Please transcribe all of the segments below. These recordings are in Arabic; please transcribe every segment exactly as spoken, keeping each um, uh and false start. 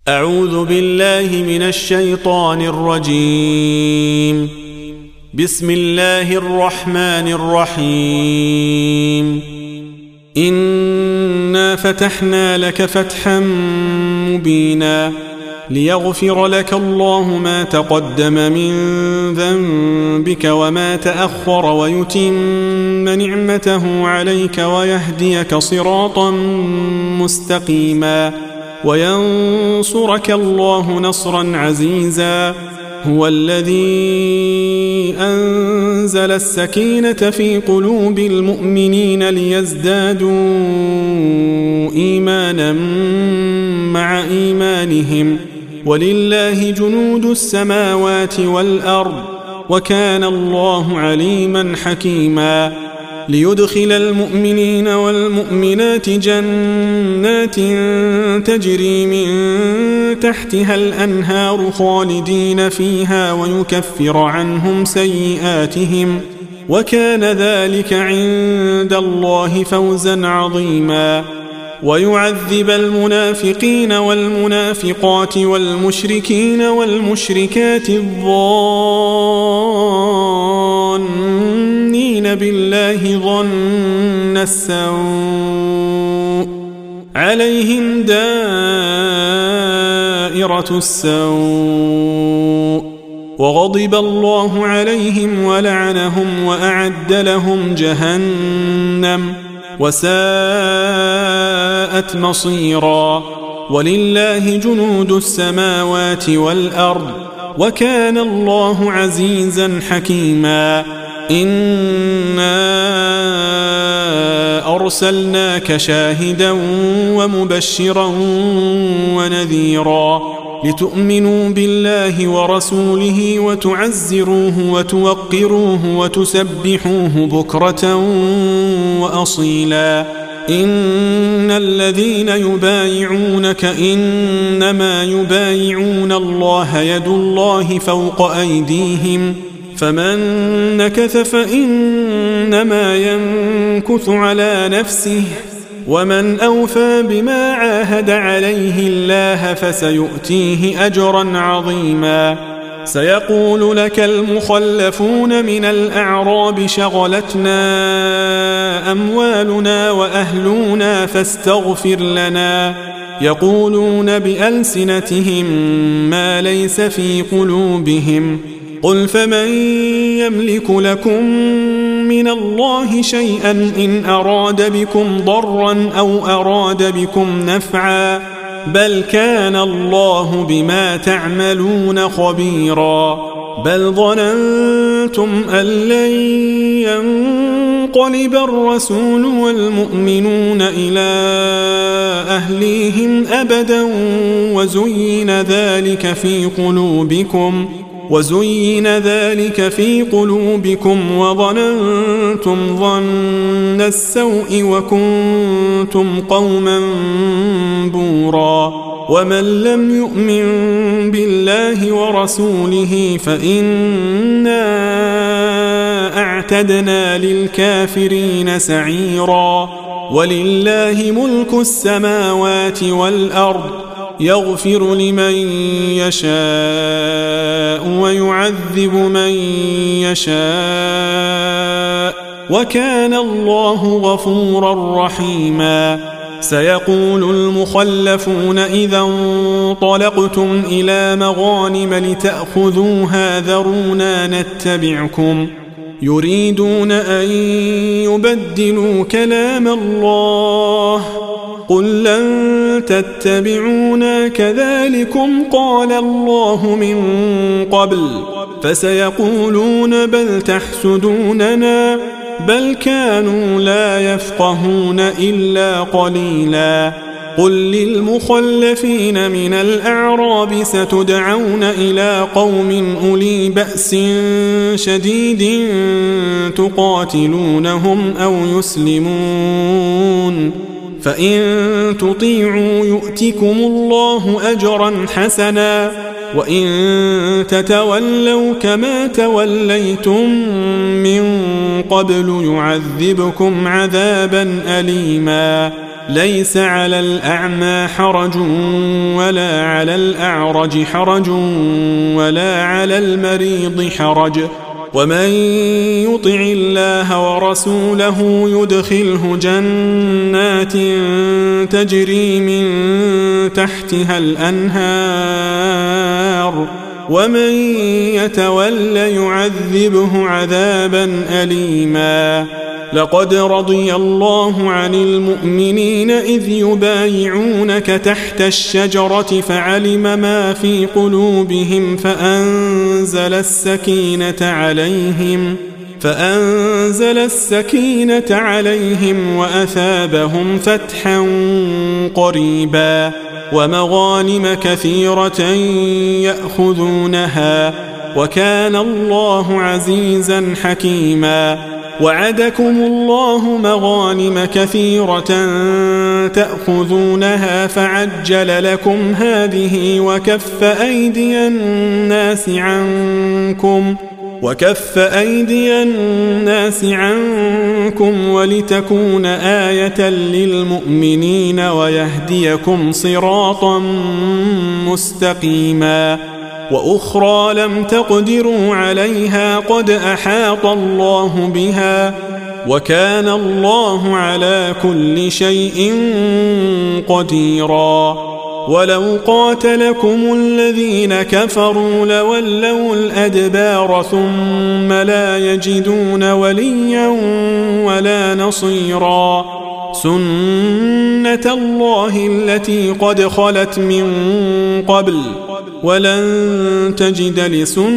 أعوذ بالله من الشيطان الرجيم. بسم الله الرحمن الرحيم. إنا فتحنا لك فتحا مبينا ليغفر لك الله ما تقدم من ذنبك وما تأخر ويتم نعمته عليك ويهديك صراطا مستقيما وينصرك الله نصرا عزيزا. هو الذي أنزل السكينة في قلوب المؤمنين ليزدادوا إيمانا مع إيمانهم ولله جنود السماوات والأرض وكان الله عليما حكيما. ليدخل المؤمنين والمؤمنات جنات تجري من تحتها الأنهار خالدين فيها ويكفر عنهم سيئاتهم وكان ذلك عند الله فوزا عظيما. ويعذب المنافقين والمنافقات والمشركين والمشركات الظانين بالله ظن السوء عليهم دائرة السوء وغضب الله عليهم ولعنهم وأعد لهم جهنم وساءت مصيرا. ولله جنود السماوات والأرض وكان الله عزيزا حكيما. إنا أرسلناك شاهدا ومبشرا ونذيرا لتؤمنوا بالله ورسوله وتعزروه وتوقروه وتسبحوه بكرة وأصيلا. إن الذين يبايعونك إنما يبايعون الله يد الله فوق أيديهم فمن نكث فإنما ينكث على نفسه ومن أوفى بما عاهد عليه الله فسيؤتيه أجرا عظيما. سيقول لك المخلفون من الأعراب شغلتنا أموالنا وأهلنا فاستغفر لنا يقولون بألسنتهم ما ليس في قلوبهم قل فمن يملك لكم من الله شيئا إن أراد بكم ضرا أو أراد بكم نفعا بل كان الله بما تعملون خبيرا. بل ظننتم أن لن ينقلب الرسول والمؤمنون إلى أهليهم أبدا وزين ذلك في قلوبكم وزين ذلك في قلوبكم وظننتم ظن السوء وكنتم قوما بورا. ومن لم يؤمن بالله ورسوله فإنا أعتدنا للكافرين سعيرا. ولله ملك السماوات والأرض يغفر لمن يشاء ويعذب من يشاء وكان الله غفورا رحيما. سيقول المخلفون إذا انطلقتم إلى مغانم لتأخذوها ذرونا نتبعكم يريدون أن يبدلوا كلام الله قل لن تتبعونا كذلكم قال الله من قبل فسيقولون بل تحسدوننا بل كانوا لا يفقهون إلا قليلا. قل للمخلفين من الأعراب ستدعون إلى قوم أولي بأس شديد تقاتلونهم أو يسلمون فإن تطيعوا يؤتكم الله أجرا حسنا وإن تتولوا كما توليتم من قبل يعذبكم عذابا أليما. ليس على الأعمى حرج ولا على الأعرج حرج ولا على المريض حرج ومن يطع الله ورسوله يدخله جنات تجري من تحتها الأنهار ومن يتول يعذبه عذابا أليما لقد رضي الله عن المؤمنين إذ يبايعونك تحت الشجرة فعلم ما في قلوبهم فأنزل السكينة عليهم فأنزل السكينة عليهم وأثابهم فتحا قريبا ومغانم كثيرة يأخذونها وكان الله عزيزا حكيما وعدكم الله مغانم كثيرة تأخذونها فعجل لكم هذه وكف أيدي الناس عنكم وكف أيدي الناس عنكم ولتكون آية للمؤمنين ويهديكم صراطا مستقيما وأخرى لم تقدروا عليها قد أحاط الله بها وكان الله على كل شيء قديرا ولو قاتلكم الذين كفروا لولوا الأدبار ثم لا يجدون وليا ولا نصيرا سنة الله التي قد خلت من قبل ولن تجد لسنة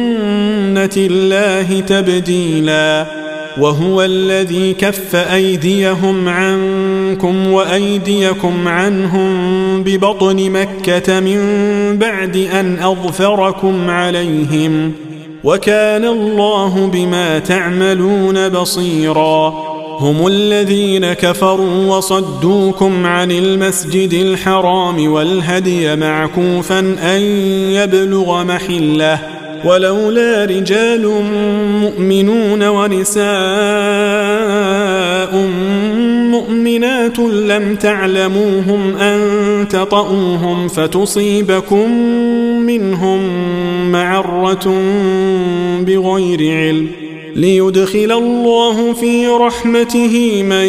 الله تبديلا وهو الذي كف أيديهم عنكم وأيديكم عنهم ببطن مكة من بعد أن أظفركم عليهم وكان الله بما تعملون بصيرا هم الذين كفروا وصدوكم عن المسجد الحرام والهدي معكوفا أن يبلغ محله ولولا رجال مؤمنون ونساء مؤمنات لم تعلموهم أن تطؤوهم فتصيبكم منهم معرة بغير علم ليدخل الله في رحمته من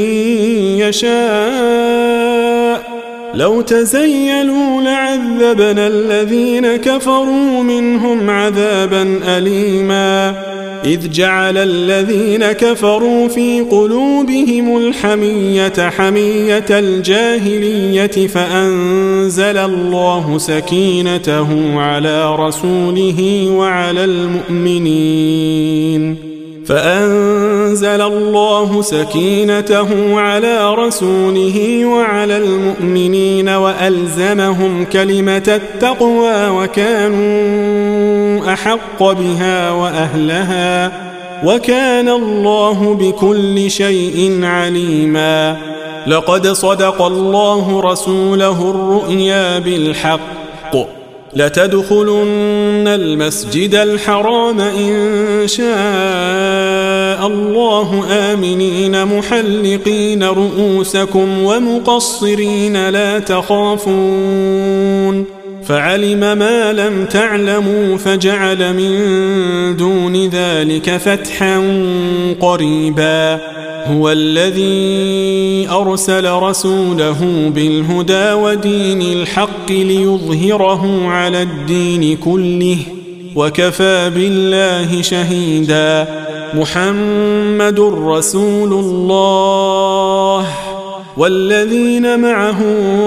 يشاء لو تزيلوا لعذبنا الذين كفروا منهم عذابا أليما إذ جعل الذين كفروا في قلوبهم الحمية حمية الجاهلية فأنزل الله سكينته على رسوله وعلى المؤمنين فأنزل الله سكينته على رسوله وعلى المؤمنين وألزمهم كلمة التقوى وكانوا أحق بها وأهلها وكان الله بكل شيء عليما لقد صدق الله رسوله الرؤيا بالحق لتدخلن المسجد الحرام إن شاء الله آمنين محلقين رؤوسكم ومقصرين لا تخافون فعلم ما لم تعلموا فجعل من دون ذلك فتحا قريبا هو الذي أرسل رسوله بالهدى ودين الحق ليظهره على الدين كله وكفى بالله شهيدا محمد رسول الله والذين معه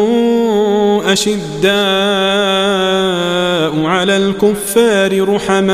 أشداء على الكفار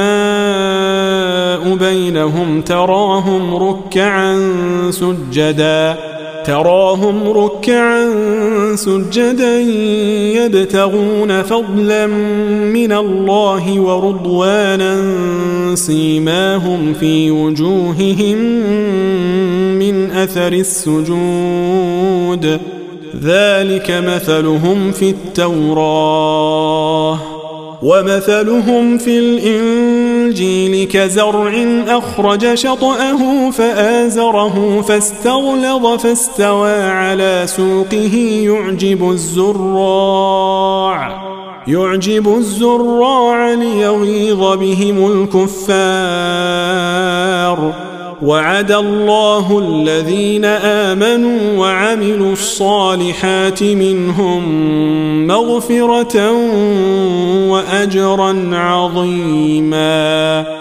رحماء بينهم تراهم ركعا سجدا تراهم ركعا سجدا يبتغون فضلا من الله ورضوانا سيماهم في وجوههم من أثر السجود ذلك مثلهم في التوراة ومثلهم في الإنجيل الإنجيل كزرع أخرج شطأه فآزره فاستغلظ فاستوى على سوقه يعجب الزراع يعجب الزراع ليغيظ بهم الكفار وعد الله الذين آمنوا وعملوا الصالحات منهم مغفرة وأجرا عظيما.